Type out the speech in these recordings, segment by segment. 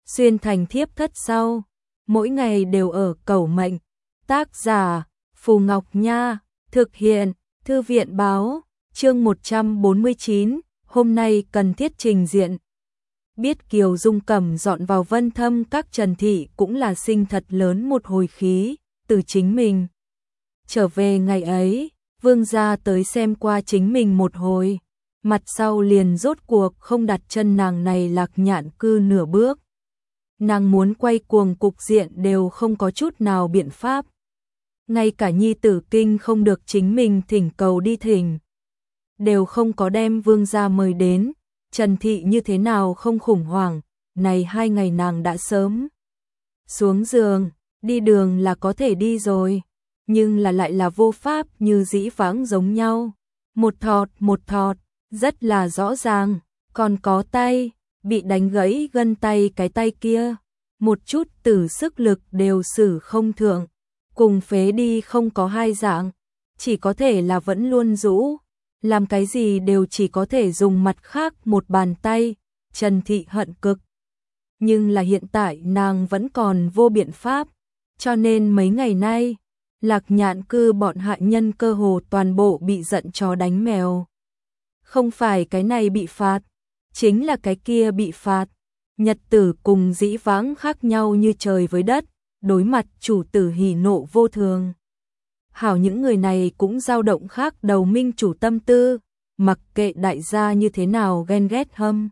xuyên thành thiếp thất sau, mỗi ngày đều ở cầu mệnh. Tác giả Phù Ngọc Nha, thực hiện Thư viện Báo, chương 149, hôm nay cần thiết trình diện. Biết Kiều Dung Cẩm dọn vào Vân Thâm các Trần Thị cũng là sinh thật lớn một hồi khí, từ chính mình. Trở về ngày ấy, vương gia tới xem qua chính mình một hồi, mặt sau liền rốt cuộc không đặt chân nàng này Lạc Nhạn Cư nửa bước. Nàng muốn quay cuồng cục diện đều không có chút nào biện pháp. Ngay cả nhi tử kinh không được chính mình thỉnh cầu đi thỉnh, đều không có đem vương gia mời đến. Trần Thị như thế nào không khủng hoảng, này 2 ngày nàng đã sớm xuống giường, đi đường là có thể đi rồi, nhưng là lại là vô pháp như dĩ vãng giống nhau. Một thọt, rất là rõ ràng, còn có tay, bị đánh gãy gân tay cái tay kia, một chút tử sức lực đều sử không thượng, cùng phế đi không có hai dạng, chỉ có thể là vẫn luôn rũ. Làm cái gì đều chỉ có thể dùng mặt khác một bàn tay, Trần Thị hận cực. Nhưng là hiện tại nàng vẫn còn vô biện pháp, cho nên mấy ngày nay, Lạc Nhạn Cư bọn hạ nhân cơ hồ toàn bộ bị giận chó đánh mèo. Không phải cái này bị phạt, chính là cái kia bị phạt. Nhật tử cùng dĩ vãng khác nhau như trời với đất, đối mặt chủ tử hỉ nộ vô thường. Hảo những người này cũng dao động khác đầu minh chủ tâm tư, mặc kệ đại gia như thế nào ghen ghét hâm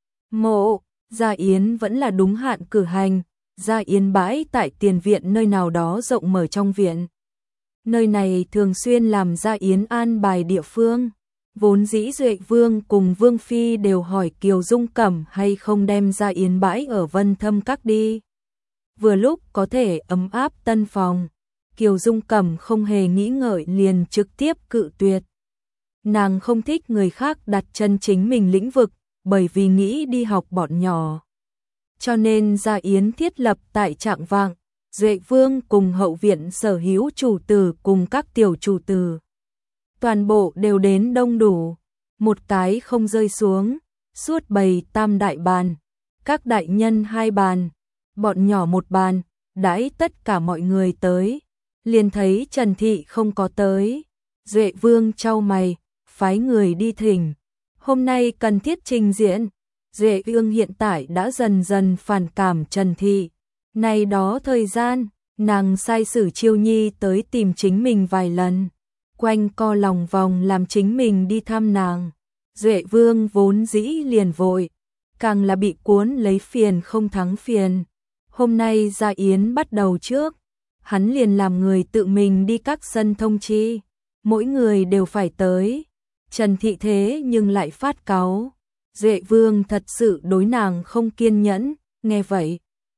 mộ, gia yến vẫn là đúng hạn cử hành, gia yến bãi tại tiền viện nơi nào đó rộng mở trong viện. Nơi này thường xuyên làm gia yến an bài địa phương, vốn dĩ Duệ Vương cùng Vương Phi đều hỏi Kiều Dung Cẩm hay không đem gia yến bãi ở Vân Thâm Các đi. Vừa lúc có thể ấm áp tân phòng. Kiều Dung Cẩm không hề nghĩ ngợi liền trực tiếp cự tuyệt. Nàng không thích người khác đặt chân chính mình lĩnh vực, bởi vì nghĩ đi học bọn nhỏ. Cho nên gia yến thiết lập tại Trạng Vạng, Duệ Vương cùng hậu viện sở hữu chủ tử cùng các tiểu chủ tử. Toàn bộ đều đến đông đủ, một cái không rơi xuống, suốt bày tam đại bàn, các đại nhân 2 bàn, bọn nhỏ 1 bàn, đãi tất cả mọi người tới. Liền thấy Trần Thị không có tới, Duệ Vương chau mày, phái người đi thỉnh. Hôm nay cần thiết trình diễn, Duệ Vương hiện tại đã dần dần phản cảm Trần Thị. Này đó thời gian, nàng sai sử Chiêu Nhi tới tìm chính mình vài lần, quanh co lòng vòng làm chính mình đi thăm nàng. Duệ Vương vốn dĩ liền vội, càng là bị cuốn lấy phiền không thắng phiền. Hôm nay gia yến bắt đầu trước, hắn liền làm người tự mình đi các sân thông chi, mỗi người đều phải tới. Trần Thị thế nhưng lại phát cáu, Duệ Vương thật sự đối nàng không kiên nhẫn, nghe vậy.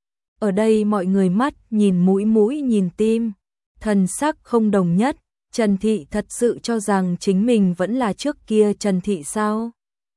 Ở đây mọi người mắt nhìn mũi nhìn tim, thần sắc không đồng nhất, Trần Thị thật sự cho rằng chính mình vẫn là trước kia Trần Thị sao?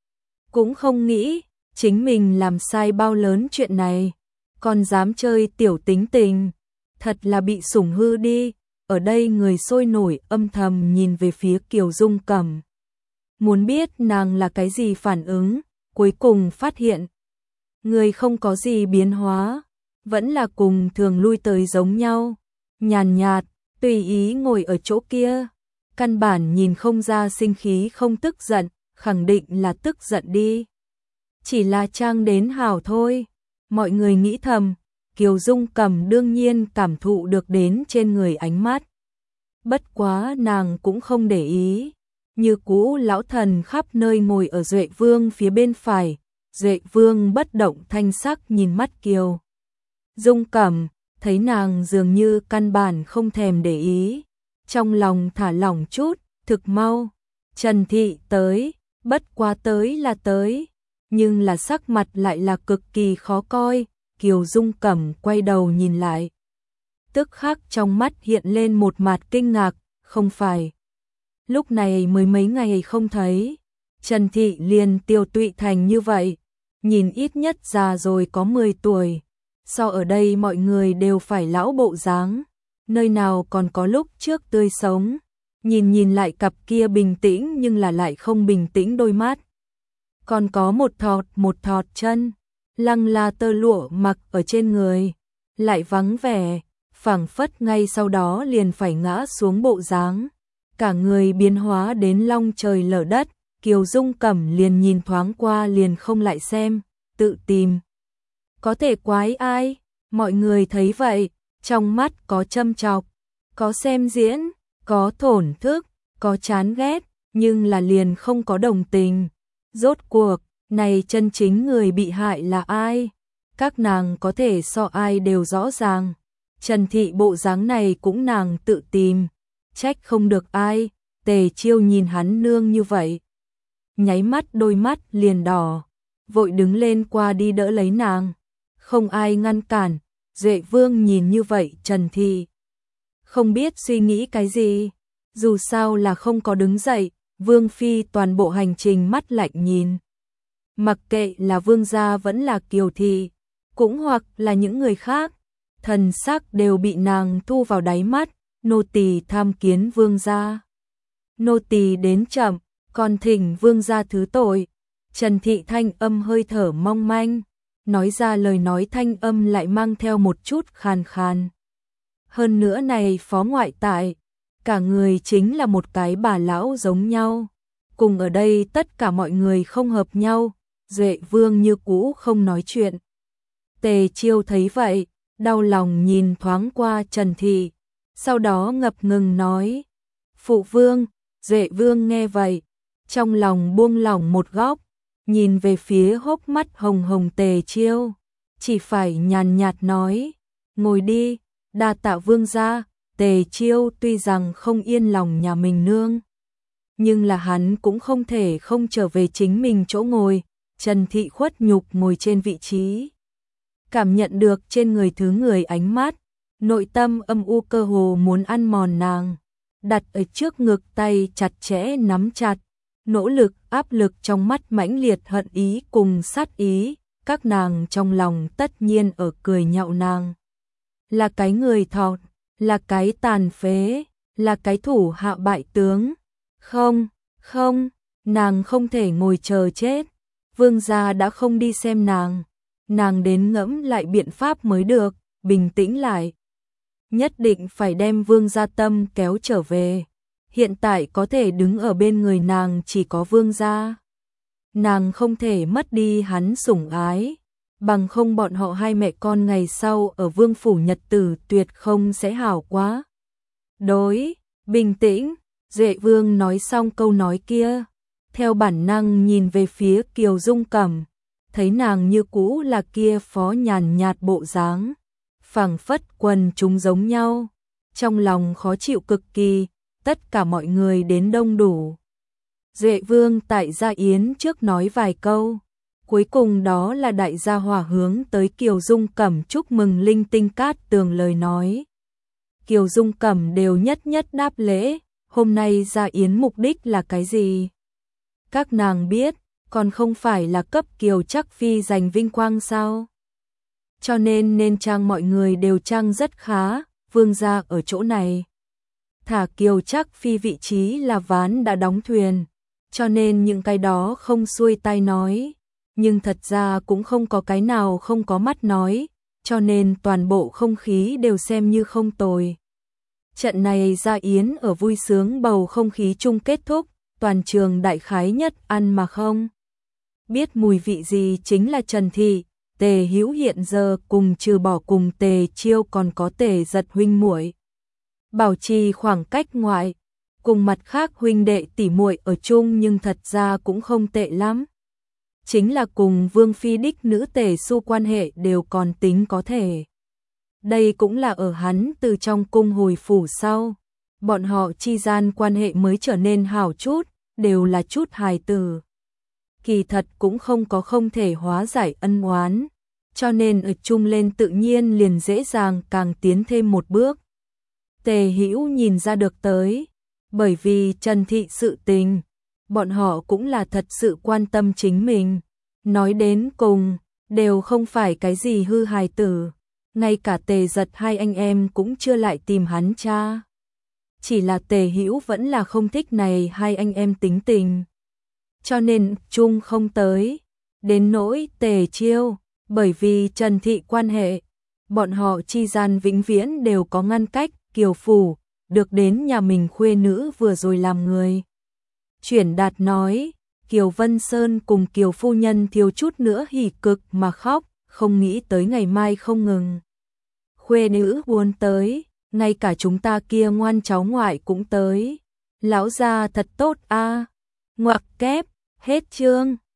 Cũng không nghĩ, chính mình làm sai bao lớn chuyện này, còn dám chơi tiểu tính tình. Thật là bị sủng hư đi, ở đây người sôi nổi âm thầm nhìn về phía Kiều Dung Cẩm. Muốn biết nàng là cái gì phản ứng, cuối cùng phát hiện. Người không có gì biến hóa, vẫn là cùng thường lui tới giống nhau, nhàn nhạt, tùy ý ngồi ở chỗ kia. Căn bản nhìn không ra sinh khí không tức giận, khẳng định là tức giận đi. Chỉ là trang đến hảo thôi, mọi người nghĩ thầm. Kiều Dung Cẩm đương nhiên cảm thụ được đến trên người ánh mắt. Bất quá nàng cũng không để ý. Như cũ lão thần khắp nơi ngồi ở Duệ Vương phía bên phải. Duệ Vương bất động thanh sắc nhìn mắt Kiều Dung Cẩm, thấy nàng dường như căn bản không thèm để ý. Trong lòng thả lỏng chút, thực mau. Trần Thị tới, bất quá tới là tới. Nhưng là sắc mặt lại là cực kỳ khó coi. Kiều Dung Cẩm quay đầu nhìn lại. Tức khắc trong mắt hiện lên một mặt kinh ngạc, không phải. Lúc này mới mấy ngày không thấy, Trần Thị liền tiêu tụy thành như vậy, nhìn ít nhất già rồi có 10 tuổi. So ở đây mọi người đều phải lão bộ dáng, nơi nào còn có lúc trước tươi sống. Nhìn lại cặp kia bình tĩnh nhưng là lại không bình tĩnh đôi mắt. Còn có một thọt chân. lăng là tơ lụa mặc ở trên người, lại vắng vẻ, phảng phất ngay sau đó liền phải ngã xuống bộ dáng. Cả người biến hóa đến long trời lở đất, Kiều Dung Cẩm liền nhìn thoáng qua liền không lại xem, tự tìm. Có thể quái ai, mọi người thấy vậy, trong mắt có châm chọc, có xem diễn, có thổn thức, có chán ghét, nhưng là liền không có đồng tình. Rốt cuộc, này chân chính người bị hại là ai? Các nàng có thể so ai đều rõ ràng. Trần Thị bộ dáng này cũng nàng tự tìm, trách không được ai. Tề Chiêu nhìn hắn nương như vậy, nháy mắt đôi mắt liền đỏ, vội đứng lên qua đi đỡ lấy nàng. Không ai ngăn cản, Duệ Vương nhìn như vậy Trần Thị không biết suy nghĩ cái gì, dù sao là không có đứng dậy. Vương phi toàn bộ hành trình mắt lạnh nhìn. Mặc kệ là Vương gia vẫn là Kiều Thị, cũng hoặc là những người khác, thần sắc đều bị nàng thu vào đáy mắt. Nô tỳ tham kiến Vương gia. Nô tỳ đến chậm, còn thỉnh Vương gia thứ tội. Trần Thị thanh âm hơi thở mong manh, nói ra lời nói thanh âm lại mang theo một chút khàn khàn. Hơn nữa này phó ngoại tại, cả người chính là một cái bà lão giống nhau. Cùng ở đây tất cả mọi người không hợp nhau, Duệ Vương như cũ không nói chuyện. Tề Chiêu thấy vậy, đau lòng nhìn thoáng qua Trần Thị, sau đó ngập ngừng nói: Phụ Vương. Duệ Vương nghe vậy, trong lòng buông lỏng một góc, nhìn về phía hốc mắt hồng hồng Tề Chiêu, chỉ phải nhàn nhạt nói: ngồi đi, đa tạ Vương gia. Tề Chiêu tuy rằng không yên lòng nhà mình nương, nhưng là hắn cũng không thể không trở về chính mình chỗ ngồi. Trần Thị khuất nhục ngồi trên vị trí, cảm nhận được trên người thứ người ánh mắt, nội tâm âm u cơ hồ muốn ăn mòn nàng, đặt ở trước ngực tay chặt chẽ nắm chặt, nỗ lực áp lực trong mắt mãnh liệt hận ý cùng sát ý. Các nàng trong lòng tất nhiên ở cười nhạo nàng là cái người thọt, là cái tàn phế, là cái thủ hạ bại tướng. Không, không, nàng không thể ngồi chờ chết. Vương gia đã không đi xem nàng đến ngẫm lại biện pháp mới được, bình tĩnh lại. Nhất định phải đem Vương gia tâm kéo trở về. Hiện tại có thể đứng ở bên người nàng chỉ có Vương gia. Nàng không thể mất đi hắn sủng ái, bằng không bọn họ hai mẹ con ngày sau ở Vương phủ nhật tử tuyệt không sẽ hảo quá. Đối, bình tĩnh, Duệ Vương nói xong câu nói kia, theo bản năng nhìn về phía Kiều Dung Cẩm, thấy nàng như cũ là kia phó nhàn nhạt bộ dáng, phảng phất quần chúng giống nhau, trong lòng khó chịu cực kỳ. Tất cả mọi người đến đông đủ. Duệ Vương tại gia yến trước nói vài câu, cuối cùng đó là đại gia hỏa hướng tới Kiều Dung Cẩm chúc mừng linh tinh cát tường lời nói. Kiều Dung Cẩm đều nhất nhất đáp lễ. Hôm nay gia yến mục đích là cái gì? Các nàng biết, còn không phải là cấp Kiều Trắc Phi giành vinh quang sao? Cho nên trang mọi người đều trang rất khá. Vương gia ở chỗ này, thả Kiều Trắc Phi vị trí là ván đã đóng thuyền, cho nên những cái đó không xuôi tai nói, nhưng thật ra cũng không có cái nào không có mắt nói, cho nên toàn bộ không khí đều xem như không tồi. Trận này gia yến ở vui sướng bầu không khí chung kết thúc, toàn trường đại khái nhất ăn mà không biết mùi vị gì chính là Trần Thị. Tề Hữu hiện giờ cùng trừ bỏ cùng Tề Chiêu còn có Tề Giật huynh muội bảo trì khoảng cách ngoại, cùng mặt khác huynh đệ tỷ muội ở chung nhưng thật ra cũng không tệ lắm. Chính là cùng Vương phi đích nữ Tề Xu quan hệ đều còn tính có thể. Đây cũng là ở hắn từ trong cung hồi phủ sau, bọn họ chi gian quan hệ mới trở nên hảo chút, đều là chút hài tử. Kỳ thật cũng không có không thể hóa giải ân oán, cho nên ở chung lên tự nhiên liền dễ dàng càng tiến thêm một bước. Tề Hữu nhìn ra được tới, bởi vì Trần Thị sự tình, bọn họ cũng là thật sự quan tâm chính mình. Nói đến cùng, đều không phải cái gì hư hài tử, ngay cả Tề Giật hai anh em cũng chưa lại tìm hắn cha. Chỉ là Tề Hữu vẫn là không thích này hai anh em tính tình, cho nên chung không tới. Đến nỗi Tề Chiêu, Bởi vì Trần Thị quan hệ, bọn họ chi gian vĩnh viễn đều có ngăn cách, Kiều Phủ được đến nhà mình khuê nữ vừa rồi làm người. Chuyển đạt nói, Kiều Vân Sơn cùng Kiều phu nhân thiếu chút nữa hỉ cực mà khóc, không nghĩ tới ngày mai không ngừng. Khuê nữ buồn tới, ngay cả chúng ta kia ngoan cháu ngoại cũng tới. Lão gia thật tốt a. Ngoặc kép, hết chương.